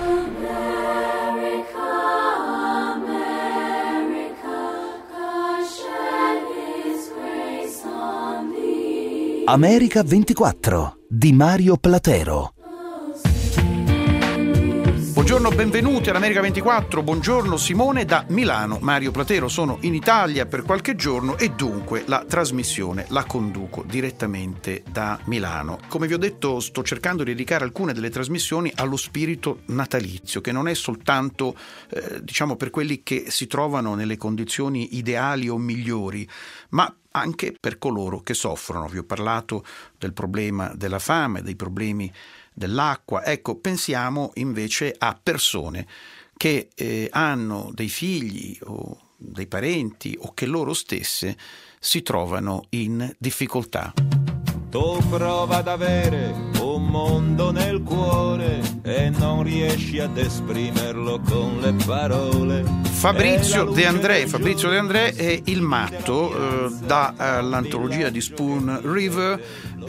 America 24 di Mario Platero. Buongiorno, benvenuti all'America 24, buongiorno Simone da Milano. Mario Platero, sono in Italia per qualche giorno e dunque la trasmissione la conduco direttamente da Milano. Come vi ho detto, sto cercando di dedicare alcune delle trasmissioni allo spirito natalizio, che non è soltanto per quelli che si trovano nelle condizioni ideali o migliori, ma anche per coloro che soffrono. Vi ho parlato del problema della fame, dei problemi dell'acqua. Ecco, pensiamo invece a persone che hanno dei figli o dei parenti o che loro stesse si trovano in difficoltà. Tu prova ad avere un mondo nel cuore e non riesci ad esprimerlo con le parole. Fabrizio De André è il matto dall'antologia di Spoon River.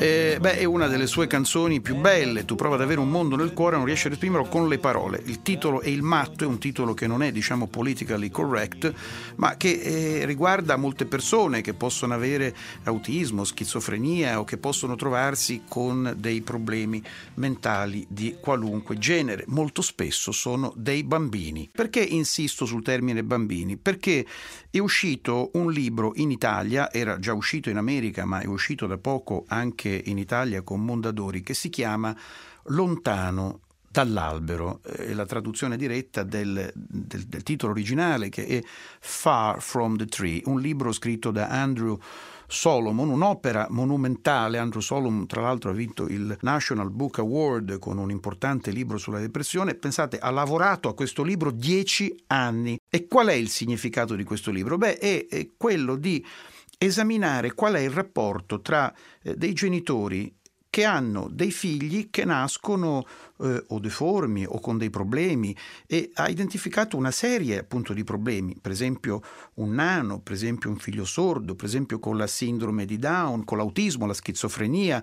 È una delle sue canzoni più belle. Tu prova ad avere un mondo nel cuore e non riesci ad esprimerlo con le parole. Il titolo è Il matto, è un titolo che non è politically correct, ma che riguarda molte persone che possono avere autismo, schizofrenia o che possono trovarsi con dei problemi mentali di qualunque genere. Molto spesso sono dei bambini. Perché insisto sul termine bambini? Perché è uscito un libro in Italia, era già uscito in America, ma è uscito da poco anche in Italia con Mondadori, che si chiama Lontano dall'albero, la traduzione diretta del titolo originale, che è Far from the Tree, un libro scritto da Andrew Solomon, un'opera monumentale. Andrew Solomon tra l'altro ha vinto il National Book Award con un importante libro sulla depressione. Pensate, ha lavorato a questo libro 10 anni. E qual è il significato di questo libro? È quello di esaminare qual è il rapporto tra dei genitori che hanno dei figli che nascono o deformi o con dei problemi, e ha identificato una serie appunto di problemi, per esempio un nano, per esempio un figlio sordo, per esempio con la sindrome di Down, con l'autismo, la schizofrenia,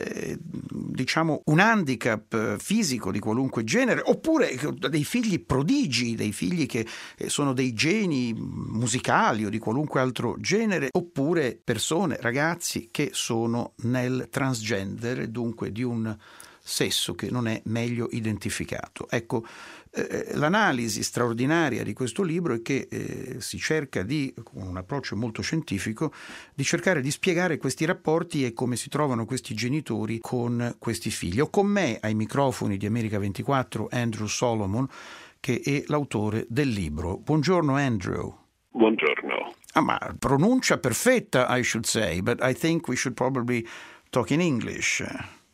un handicap fisico di qualunque genere, oppure dei figli prodigi, dei figli che sono dei geni musicali o di qualunque altro genere, oppure persone, ragazzi che sono nel transgender, dunque di un sesso che non è meglio identificato. Ecco, l'analisi straordinaria di questo libro è che si cerca con un approccio molto scientifico, di cercare di spiegare questi rapporti e come si trovano questi genitori con questi figli. Ho con me ai microfoni di America 24 Andrew Solomon, che è l'autore del libro. Buongiorno Andrew. Buongiorno. Ma pronuncia perfetta, I should say, but I think we should probably talk in English.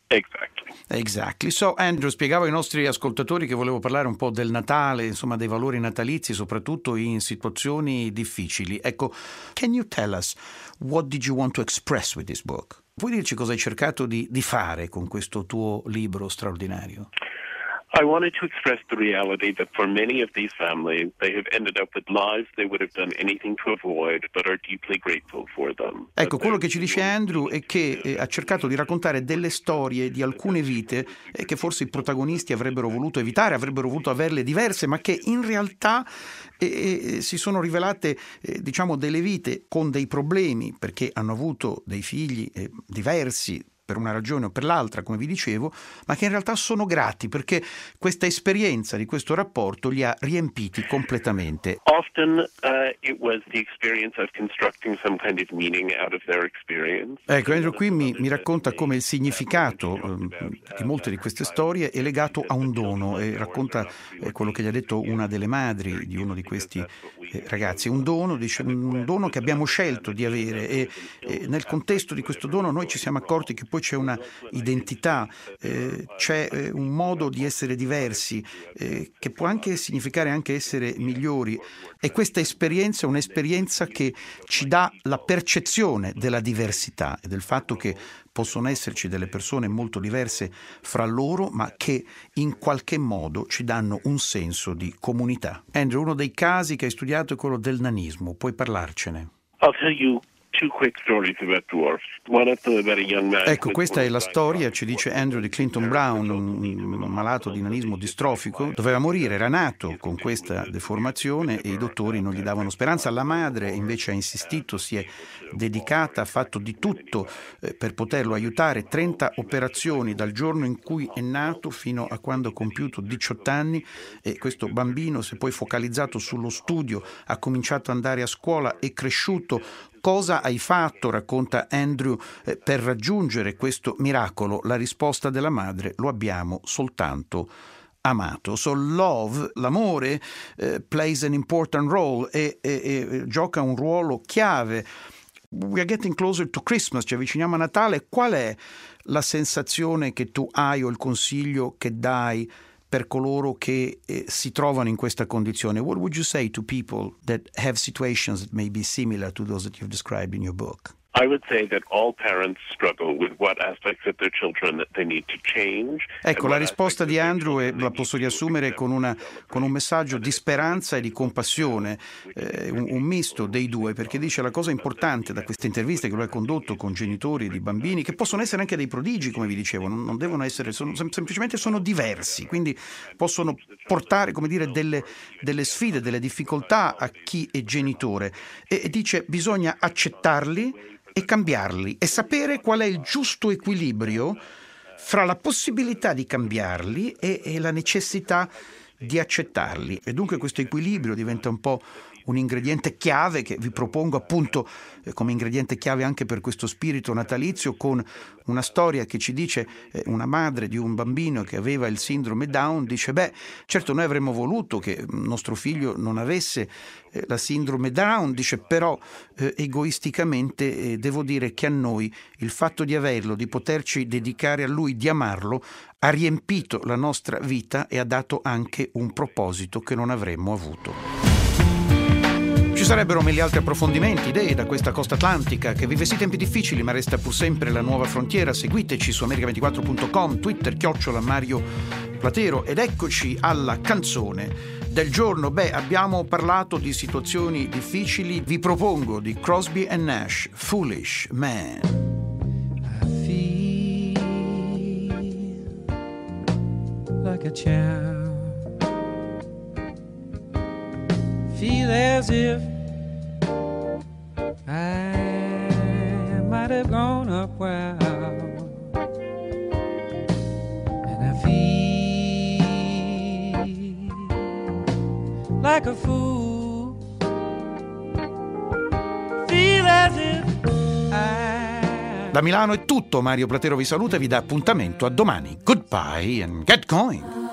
Exactly. So, Andrew, spiegavo ai nostri ascoltatori che volevo parlare un po' del Natale, insomma, dei valori natalizi, soprattutto in situazioni difficili. Ecco, can you tell us what did you want to express with this book? Puoi dirci cosa hai cercato di fare con questo tuo libro straordinario? I wanted to express the reality that for many of these families, they have ended up with lives they would have done anything to avoid, but are deeply grateful for them. Ecco, quello che ci dice Andrew è che ha cercato di raccontare delle storie di alcune vite che forse i protagonisti avrebbero voluto evitare, avrebbero voluto averle diverse, ma che in realtà si sono rivelate, delle vite con dei problemi, perché hanno avuto dei figli diversi, per una ragione o per l'altra, come vi dicevo, ma che in realtà sono grati perché questa esperienza di questo rapporto li ha riempiti completamente. Often it was the experience of constructing some kind of meaning out of their experience. Ecco, Andrew qui mi racconta come il significato di molte di queste storie è legato a un dono, e racconta quello che gli ha detto una delle madri di uno di questi ragazzi. Un dono che abbiamo scelto di avere, e nel contesto di questo dono noi ci siamo accorti che poi c'è una identità, c'è un modo di essere diversi, che può anche significare anche essere migliori, e questa esperienza è un'esperienza che ci dà la percezione della diversità e del fatto che possono esserci delle persone molto diverse fra loro, ma che in qualche modo ci danno un senso di comunità. Andrew, uno dei casi che hai studiato è quello del nanismo, puoi parlarcene? I'll tell you two quick stories about dwarfs. One of them about a young man. Ecco, questa è la storia, ci dice Andrew, di Clinton Brown, un malato di nanismo distrofico. Doveva morire, era nato con questa deformazione e i dottori non gli davano speranza. La madre invece ha insistito, si è dedicata, ha fatto di tutto per poterlo aiutare. 30 operazioni dal giorno in cui è nato fino a quando ha compiuto 18 anni, e questo bambino si è poi focalizzato sullo studio, ha cominciato ad andare a scuola, è cresciuto. Cosa hai fatto, racconta Andrew, per raggiungere questo miracolo? La risposta della madre: lo abbiamo soltanto amato. So love, l'amore, plays an important role e gioca un ruolo chiave. We are getting closer to Christmas, ci avviciniamo a Natale. Qual è la sensazione che tu hai o il consiglio che dai per coloro che si trovano in questa condizione? What would you say to people that have situations that may be similar to those that you've described in your book? I would say that all parents struggle with what aspects of their children that they need to change. Ecco, la risposta di Andrew la posso riassumere con un messaggio di speranza e di compassione, un misto dei due, perché dice la cosa importante da queste interviste che lui ha condotto con genitori di bambini, che possono essere anche dei prodigi, come vi dicevo, non devono essere, semplicemente sono diversi, quindi possono portare, come dire, delle sfide, delle difficoltà a chi è genitore, e dice bisogna accettarli e cambiarli e sapere qual è il giusto equilibrio fra la possibilità di cambiarli e la necessità di accettarli. E dunque questo equilibrio diventa un po' un ingrediente chiave che vi propongo appunto come ingrediente chiave anche per questo spirito natalizio, con una storia che ci dice una madre di un bambino che aveva il sindrome Down, dice certo noi avremmo voluto che nostro figlio non avesse la sindrome Down, dice però egoisticamente devo dire che a noi il fatto di averlo, di poterci dedicare a lui, di amarlo, ha riempito la nostra vita e ha dato anche un proposito che non avremmo avuto. Ci sarebbero mille altri approfondimenti, idee da questa costa atlantica che vive sì tempi difficili ma resta pur sempre la nuova frontiera. Seguiteci su America24.com, Twitter @Mario Platero, ed eccoci alla canzone del giorno. Abbiamo parlato di situazioni difficili, vi propongo di Crosby and Nash, Foolish Man. I feel like a child, feel as if I might have grown up well, and I feel like a fool, feel as if Da Milano è tutto, Mario Platero vi saluta e vi dà appuntamento a domani. Goodbye and get going!